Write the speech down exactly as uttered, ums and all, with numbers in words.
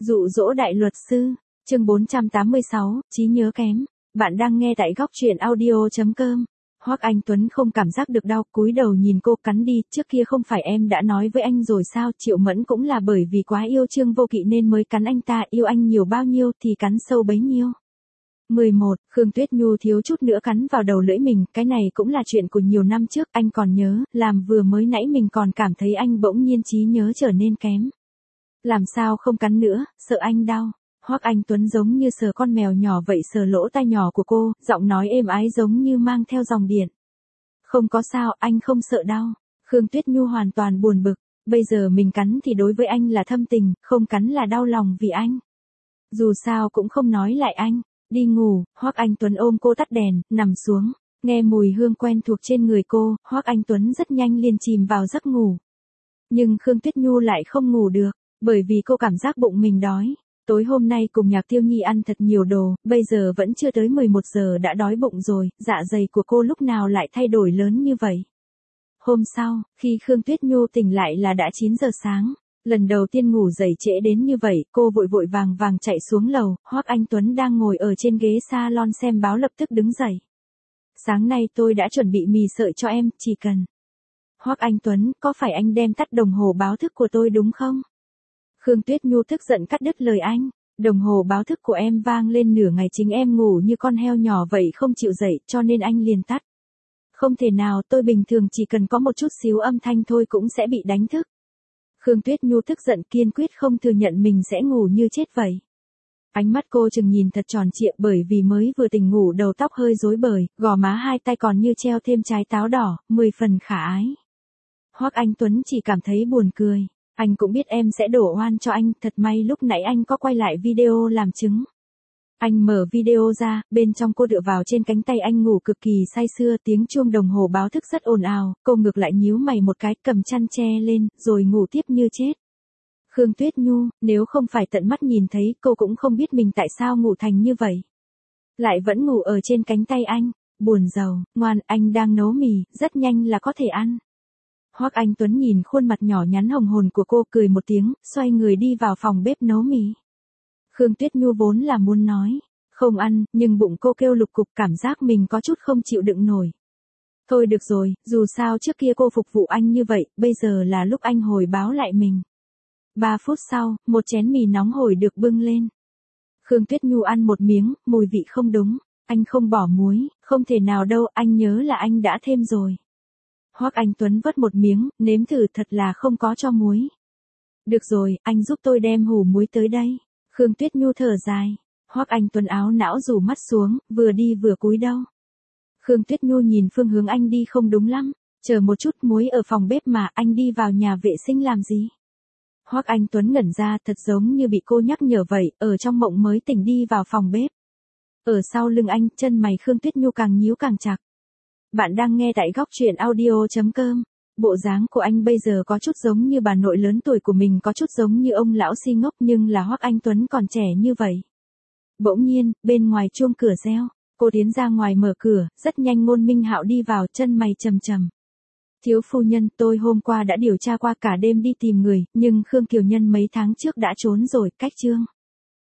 Dụ dỗ đại luật sư, chương bốn trăm tám mươi sáu, trí nhớ kém. Bạn đang nghe tại góc truyện audio chấm com. Hoắc Anh Tuấn không cảm giác được đau, cúi đầu nhìn cô, cắn đi, trước kia không phải em đã nói với anh rồi sao, Triệu Mẫn cũng là bởi vì quá yêu Trương Vô Kỵ nên mới cắn anh ta, yêu anh nhiều bao nhiêu thì cắn sâu bấy nhiêu. mười một, Khương Tuyết Nhu thiếu chút nữa cắn vào đầu lưỡi mình, cái này cũng là chuyện của nhiều năm trước, anh còn nhớ, làm vừa mới nãy mình còn cảm thấy anh bỗng nhiên trí nhớ trở nên kém. Làm sao không cắn nữa, sợ anh đau. Hoắc Anh Tuấn giống như sờ con mèo nhỏ vậy sờ lỗ tai nhỏ của cô, giọng nói êm ái giống như mang theo dòng điện. Không có sao, anh không sợ đau. Khương Tuyết Nhu hoàn toàn buồn bực, bây giờ mình cắn thì đối với anh là thâm tình, không cắn là đau lòng vì anh. Dù sao cũng không nói lại anh, đi ngủ. Hoắc Anh Tuấn ôm cô tắt đèn, nằm xuống, nghe mùi hương quen thuộc trên người cô, Hoắc Anh Tuấn rất nhanh liền chìm vào giấc ngủ. Nhưng Khương Tuyết Nhu lại không ngủ được, bởi vì cô cảm giác bụng mình đói. Tối hôm nay cùng Nhạc Tiêu Nhi ăn thật nhiều đồ, bây giờ vẫn chưa tới mười một giờ đã đói bụng rồi, dạ dày của cô lúc nào lại thay đổi lớn như vậy. Hôm sau, khi Khương Tuyết Nhu tỉnh lại là đã chín giờ sáng, lần đầu tiên ngủ dậy trễ đến như vậy, cô vội vội vàng vàng chạy xuống lầu, Hoắc Anh Tuấn đang ngồi ở trên ghế salon xem báo lập tức đứng dậy. Sáng nay tôi đã chuẩn bị mì sợi cho em, chỉ cần. Hoắc Anh Tuấn, có phải anh đem tắt đồng hồ báo thức của tôi đúng không? Khương Tuyết Nhu tức giận cắt đứt lời anh, đồng hồ báo thức của em vang lên nửa ngày chính em ngủ như con heo nhỏ vậy không chịu dậy cho nên anh liền tắt. Không thể nào, tôi bình thường chỉ cần có một chút xíu âm thanh thôi cũng sẽ bị đánh thức. Khương Tuyết Nhu tức giận kiên quyết không thừa nhận mình sẽ ngủ như chết vậy. Ánh mắt cô chừng nhìn thật tròn trịa bởi vì mới vừa tỉnh ngủ đầu tóc hơi rối bời, gò má hai tay còn như treo thêm trái táo đỏ, mười phần khả ái. Hoắc Anh Tuấn chỉ cảm thấy buồn cười. Anh cũng biết em sẽ đổ oan cho anh, thật may lúc nãy anh có quay lại video làm chứng. Anh mở video ra, bên trong cô dựa vào trên cánh tay anh ngủ cực kỳ say sưa, tiếng chuông đồng hồ báo thức rất ồn ào, cô ngược lại nhíu mày một cái, cầm chăn che lên, rồi ngủ tiếp như chết. Khương Tuyết Nhu, nếu không phải tận mắt nhìn thấy, cô cũng không biết mình tại sao ngủ thành như vậy. Lại vẫn ngủ ở trên cánh tay anh, buồn rầu, ngoan, anh đang nấu mì, rất nhanh là có thể ăn. Hoắc Anh Tuấn nhìn khuôn mặt nhỏ nhắn hồng hồn của cô cười một tiếng, xoay người đi vào phòng bếp nấu mì. Khương Tuyết Nhu vốn là muốn nói, không ăn, nhưng bụng cô kêu lục cục cảm giác mình có chút không chịu đựng nổi. Thôi được rồi, dù sao trước kia cô phục vụ anh như vậy, bây giờ là lúc anh hồi báo lại mình. Ba phút sau, một chén mì nóng hổi được bưng lên. Khương Tuyết Nhu ăn một miếng, mùi vị không đúng, anh không bỏ muối, không thể nào đâu, anh nhớ là anh đã thêm rồi. Hoắc Anh Tuấn vớt một miếng, nếm thử thật là không có cho muối. Được rồi, anh giúp tôi đem hủ muối tới đây. Khương Tuyết Nhu thở dài. Hoắc Anh Tuấn áo não rủ mắt xuống, vừa đi vừa cúi đầu. Khương Tuyết Nhu nhìn phương hướng anh đi không đúng lắm. Chờ một chút, muối ở phòng bếp mà, anh đi vào nhà vệ sinh làm gì? Hoắc Anh Tuấn ngẩn ra, thật giống như bị cô nhắc nhở vậy, ở trong mộng mới tỉnh đi vào phòng bếp. Ở sau lưng anh, chân mày Khương Tuyết Nhu càng nhíu càng chặt. Bạn đang nghe tại góc truyện audio chấm com. Bộ dáng của anh bây giờ có chút giống như bà nội lớn tuổi của mình, có chút giống như ông lão si ngốc, nhưng là Hoắc Anh Tuấn còn trẻ như vậy. Bỗng nhiên, bên ngoài chuông cửa reo, cô tiến ra ngoài mở cửa, rất nhanh Ngôn Minh Hạo đi vào, chân mày trầm trầm. Thiếu phu nhân, tôi hôm qua đã điều tra qua cả đêm đi tìm người, nhưng Khương Kiều Nhân mấy tháng trước đã trốn rồi, cách chương.